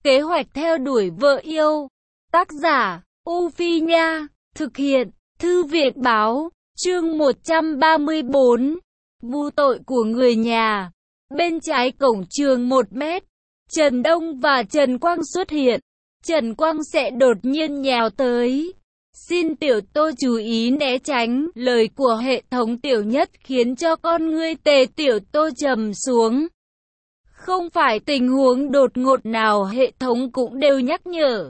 Kế hoạch theo đuổi vợ yêu. Tác giả, U Phi Nha. Thực hiện, Thư viện Báo. Chương 134. Vu tội của người nhà. Bên trái cổng trường 1 mét, Trần Đông và Trần Quang xuất hiện. Trần Quang sẽ đột nhiên nhào tới. Xin Tiểu Tô chú ý né tránh. Lời của hệ thống Tiểu Nhất khiến cho con ngươi Tề Tiểu Tô trầm xuống. Không phải tình huống đột ngột nào hệ thống cũng đều nhắc nhở.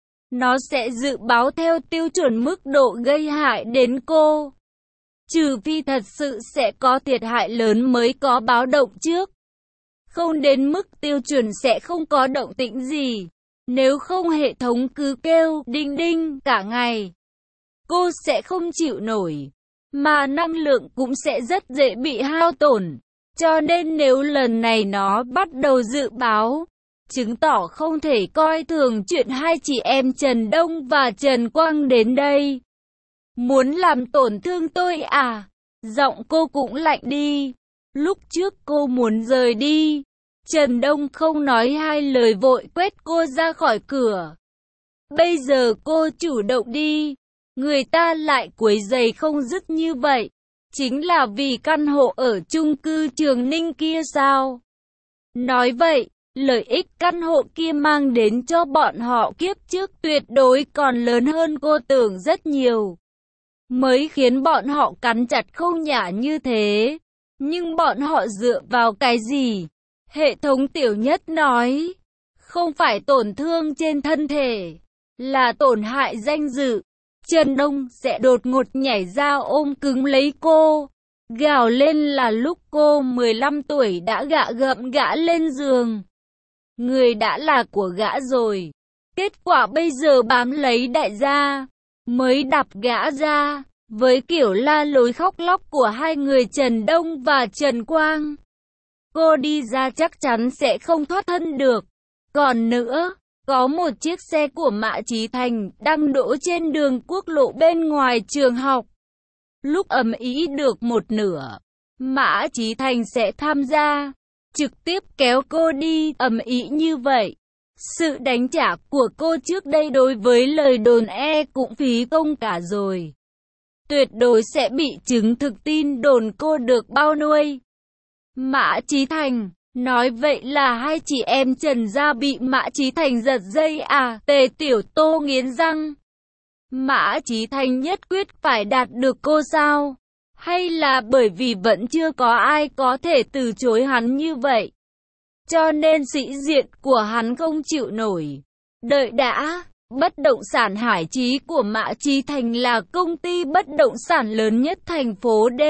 Nó sẽ dự báo theo tiêu chuẩn mức độ gây hại đến cô. Trừ phi thật sự sẽ có thiệt hại lớn mới có báo động trước. Không đến mức tiêu chuẩn sẽ không có động tĩnh gì. Nếu không hệ thống cứ kêu đinh đinh cả ngày, cô sẽ không chịu nổi. Mà năng lượng cũng sẽ rất dễ bị hao tổn. Cho nên nếu lần này nó bắt đầu dự báo, chứng tỏ không thể coi thường chuyện hai chị em Trần Đông và Trần Quang đến đây. Muốn làm tổn thương tôi à? Giọng cô cũng lạnh đi. Lúc trước cô muốn rời đi. Trần Đông không nói hai lời vội quét cô ra khỏi cửa. Bây giờ cô chủ động đi. Người ta lại quấy rầy không dứt như vậy. Chính là vì căn hộ ở chung cư Trường Ninh kia sao? Nói vậy, lợi ích căn hộ kia mang đến cho bọn họ kiếp trước tuyệt đối còn lớn hơn cô tưởng rất nhiều. Mới khiến bọn họ cắn chặt không nhả như thế. Nhưng bọn họ dựa vào cái gì? Hệ thống Tiểu Nhất nói, không phải tổn thương trên thân thể, là tổn hại danh dự. Trần Đông sẽ đột ngột nhảy ra ôm cứng lấy cô, gào lên là lúc cô 15 tuổi đã gặm gã lên giường. Người đã là của gã rồi. Kết quả bây giờ bám lấy đại gia, mới đạp gã ra, với kiểu la lối khóc lóc của hai người Trần Đông và Trần Quang. Cô đi ra chắc chắn sẽ không thoát thân được. Còn nữa, có một chiếc xe của Mã Chí Thành đang đỗ trên đường quốc lộ bên ngoài trường học. Lúc ầm ĩ được một nửa, Mã Chí Thành sẽ tham gia, trực tiếp kéo cô đi. Ầm ĩ như vậy, sự đánh trả của cô trước đây đối với lời đồn cũng phí công cả rồi. Tuyệt đối sẽ bị chứng thực tin đồn cô được bao nuôi. Mã Chí Thành nói vậy là hai chị em Trần gia bị Mã Chí Thành giật dây à? Tề Tiểu Tô nghiến răng. Mã Chí Thành nhất quyết phải đạt được cô sao? Hay là bởi vì vẫn chưa có ai có thể từ chối hắn như vậy, cho nên sĩ diện của hắn không chịu nổi? Đợi đã, bất động sản Hải Chí của Mã Chí Thành là công ty bất động sản lớn nhất thành phố D.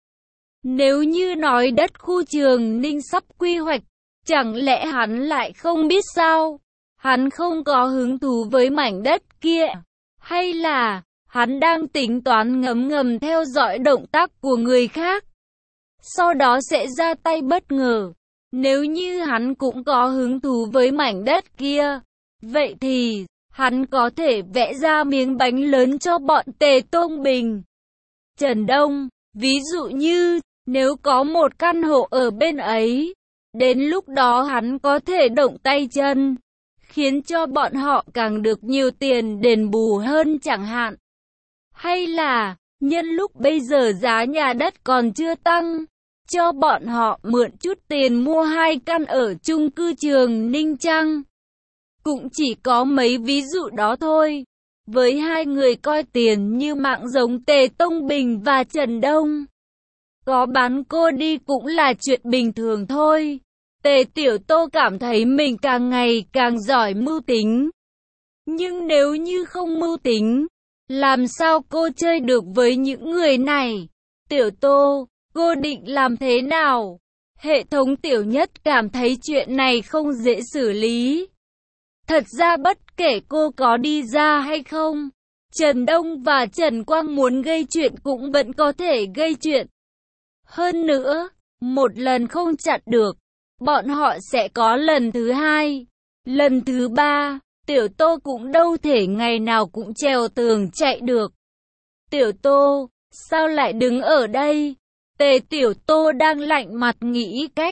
Nếu như nói đất khu Trường Ninh sắp quy hoạch, chẳng lẽ hắn lại không biết sao? Hắn không có hứng thú với mảnh đất kia, hay là hắn đang tính toán ngấm ngầm theo dõi động tác của người khác, sau đó sẽ ra tay bất ngờ? Nếu như hắn cũng có hứng thú với mảnh đất kia, vậy thì hắn có thể vẽ ra miếng bánh lớn cho bọn Tề Tông Bình, Trần Đông. Ví dụ như, nếu có một căn hộ ở bên ấy, đến lúc đó hắn có thể động tay chân, khiến cho bọn họ càng được nhiều tiền đền bù hơn chẳng hạn. Hay là, nhân lúc bây giờ giá nhà đất còn chưa tăng, cho bọn họ mượn chút tiền mua 2 căn ở chung cư Trường Ninh chăng? Cũng chỉ có mấy ví dụ đó thôi. Với hai người coi tiền như mạng giống Tề Tông Bình và Trần Đông, có bán cô đi cũng là chuyện bình thường thôi. Tề Tiểu Tô cảm thấy mình càng ngày càng giỏi mưu tính. Nhưng nếu như không mưu tính, làm sao cô chơi được với những người này? Tiểu Tô, cô định làm thế nào? Hệ thống Tiểu Nhất cảm thấy chuyện này không dễ xử lý. Thật ra bất kể cô có đi ra hay không, Trần Đông và Trần Quang muốn gây chuyện cũng vẫn có thể gây chuyện. Hơn nữa, một lần không chặn được, bọn họ sẽ có lần thứ hai, lần thứ ba. Tiểu Tô cũng đâu thể ngày nào cũng trèo tường chạy được. Tiểu Tô, sao lại đứng ở đây? Tề Tiểu Tô đang lạnh mặt nghĩ cách.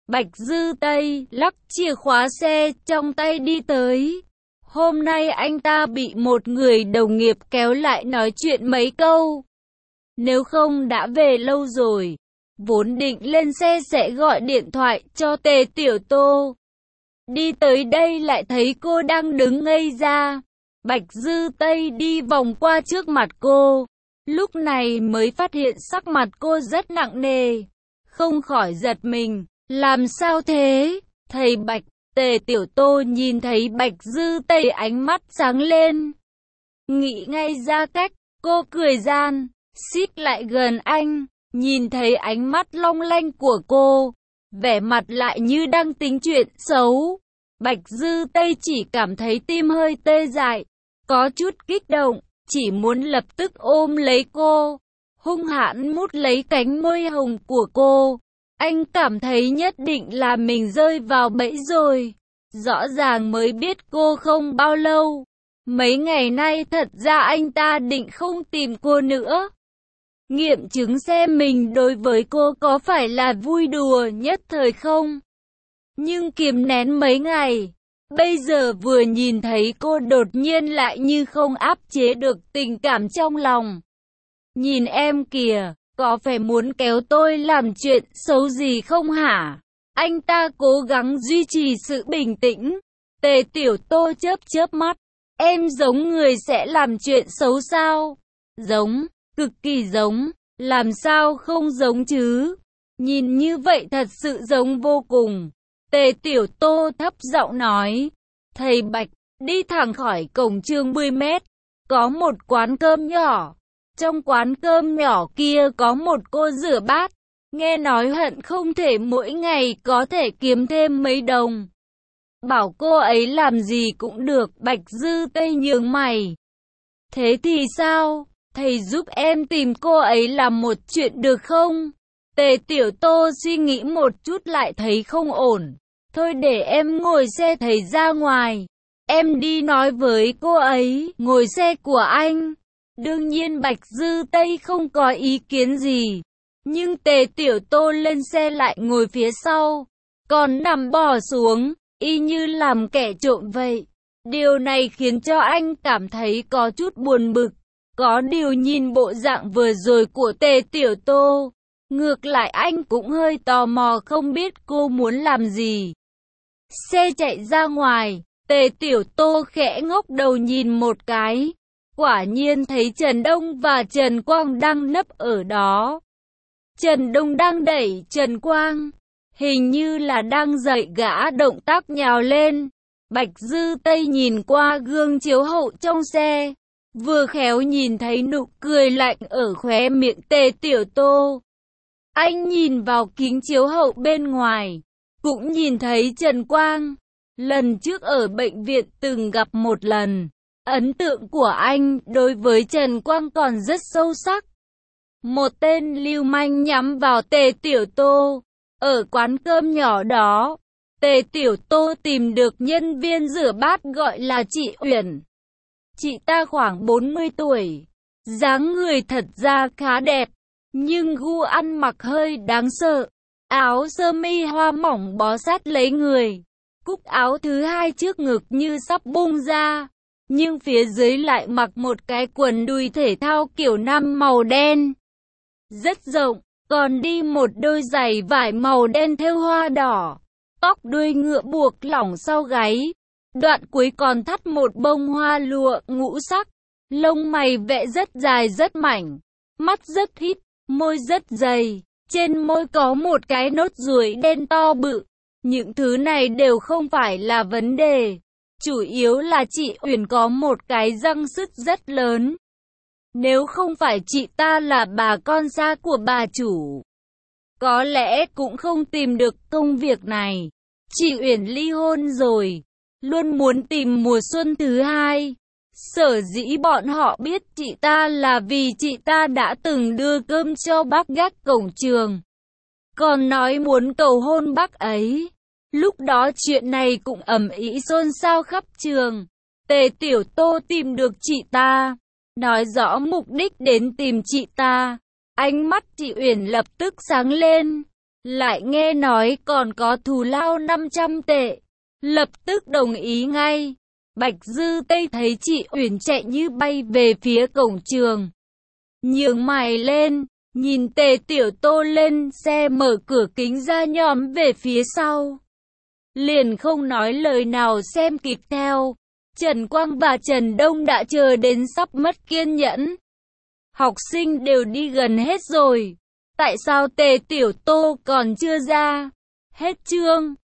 Bạch Dư Tây lắc chìa khóa xe trong tay đi tới. Hôm nay anh ta bị một người đồng nghiệp kéo lại nói chuyện mấy câu. Nếu không đã về lâu rồi. Vốn định lên xe sẽ gọi điện thoại cho Tề Tiểu Tô. Đi tới đây lại thấy cô đang đứng ngây ra. Bạch Dư Tây đi vòng qua trước mặt cô. Lúc này mới phát hiện sắc mặt cô rất nặng nề. Không khỏi giật mình. Làm sao thế? Thầy Bạch. Tề Tiểu Tô nhìn thấy Bạch Dư Tây ánh mắt sáng lên. Nghĩ ngay ra cách. Cô cười gian. Xích lại gần anh. Nhìn thấy ánh mắt long lanh của cô. Vẻ mặt lại như đang tính chuyện xấu. Bạch Dư Tây chỉ cảm thấy tim hơi tê dại. Có chút kích động. Chỉ muốn lập tức ôm lấy cô. Hung hãn mút lấy cánh môi hồng của cô. Anh cảm thấy nhất định là mình rơi vào bẫy rồi. Rõ ràng mới biết cô không bao lâu. Mấy ngày nay thật ra anh ta định không tìm cô nữa. Nghiệm chứng xem mình đối với cô có phải là vui đùa nhất thời không. Nhưng kìm nén mấy ngày. Bây giờ vừa nhìn thấy cô đột nhiên lại như không áp chế được tình cảm trong lòng. Nhìn em kìa. Có phải muốn kéo tôi làm chuyện xấu gì không hả? Anh ta cố gắng duy trì sự bình tĩnh. Tề Tiểu Tô chớp chớp mắt. Em giống người sẽ làm chuyện xấu sao? Giống, cực kỳ giống. Làm sao không giống chứ? Nhìn như vậy thật sự giống vô cùng. Tề Tiểu Tô thấp giọng nói. Thầy Bạch, đi thẳng khỏi cổng trường 10 mét. Có một quán cơm nhỏ. Trong quán cơm nhỏ kia có một cô rửa bát. Nghe nói hận không thể mỗi ngày có thể kiếm thêm mấy đồng. Bảo cô ấy làm gì cũng được. Bạch Dư Tây nhướng mày. Thế thì sao? Thầy giúp em tìm cô ấy làm một chuyện được không? Tề Tiểu Tô suy nghĩ một chút lại thấy không ổn. Thôi để em ngồi xe thầy ra ngoài. Em đi nói với cô ấy. Ngồi xe của anh. Đương nhiên Bạch Dư Tây không có ý kiến gì. Nhưng Tề Tiểu Tô lên xe lại ngồi phía sau. Còn nằm bò xuống, y như làm kẻ trộm vậy. Điều này khiến cho anh cảm thấy có chút buồn bực. Có điều nhìn bộ dạng vừa rồi của Tề Tiểu Tô. Ngược lại anh cũng hơi tò mò không biết cô muốn làm gì. Xe chạy ra ngoài, Tề Tiểu Tô khẽ ngóc đầu nhìn một cái. Quả nhiên thấy Trần Đông và Trần Quang đang nấp ở đó. Trần Đông đang đẩy Trần Quang. Hình như là đang dạy gã động tác nhào lên. Bạch Dư Tây nhìn qua gương chiếu hậu trong xe. Vừa khéo nhìn thấy nụ cười lạnh ở khóe miệng Tề Tiểu Tô. Anh nhìn vào kính chiếu hậu bên ngoài. Cũng nhìn thấy Trần Quang. Lần trước ở bệnh viện từng gặp một lần. Ấn tượng của anh đối với Trần Quang còn rất sâu sắc. Một tên lưu manh nhắm vào Tề Tiểu Tô. Ở quán cơm nhỏ đó, Tề Tiểu Tô tìm được nhân viên rửa bát gọi là chị Uyển. Chị ta khoảng 40 tuổi. Dáng người thật ra khá đẹp. Nhưng gu ăn mặc hơi đáng sợ. Áo sơ mi hoa mỏng bó sát lấy người. Cúc áo thứ hai trước ngực như sắp bung ra. Nhưng phía dưới lại mặc một cái quần đùi thể thao kiểu nam màu đen. Rất rộng, còn đi một đôi giày vải màu đen thêu hoa đỏ. Tóc đuôi ngựa buộc lỏng sau gáy. Đoạn cuối còn thắt một bông hoa lụa ngũ sắc. Lông mày vẽ rất dài rất mảnh. Mắt rất hít, môi rất dày. Trên môi có một cái nốt ruồi đen to bự. Những thứ này đều không phải là vấn đề. Chủ yếu là chị Uyển có một cái răng sứt rất lớn. Nếu không phải chị ta là bà con xa của bà chủ, có lẽ cũng không tìm được công việc này. Chị Uyển ly hôn rồi, luôn muốn tìm mùa xuân thứ hai. Sở dĩ bọn họ biết chị ta là vì chị ta đã từng đưa cơm cho bác gác cổng trường. Còn nói muốn cầu hôn bác ấy. Lúc đó chuyện này cũng ầm ĩ xôn xao khắp trường. Tề Tiểu Tô tìm được chị ta, nói rõ mục đích đến tìm chị ta. Ánh mắt chị Uyển lập tức sáng lên. lại nghe nói còn có thù lao 500 tệ, lập tức đồng ý ngay. Bạch Dư Tây thấy chị Uyển chạy như bay về phía cổng trường, nhướng mày lên, nhìn Tề Tiểu Tô lên xe mở cửa kính ra nhòm về phía sau, liền không nói lời nào xem kịp theo. Trần Quang và Trần Đông đã chờ đến sắp mất kiên nhẫn. Học sinh đều đi gần hết rồi, tại sao Tề Tiểu Tô còn chưa ra? Hết chương.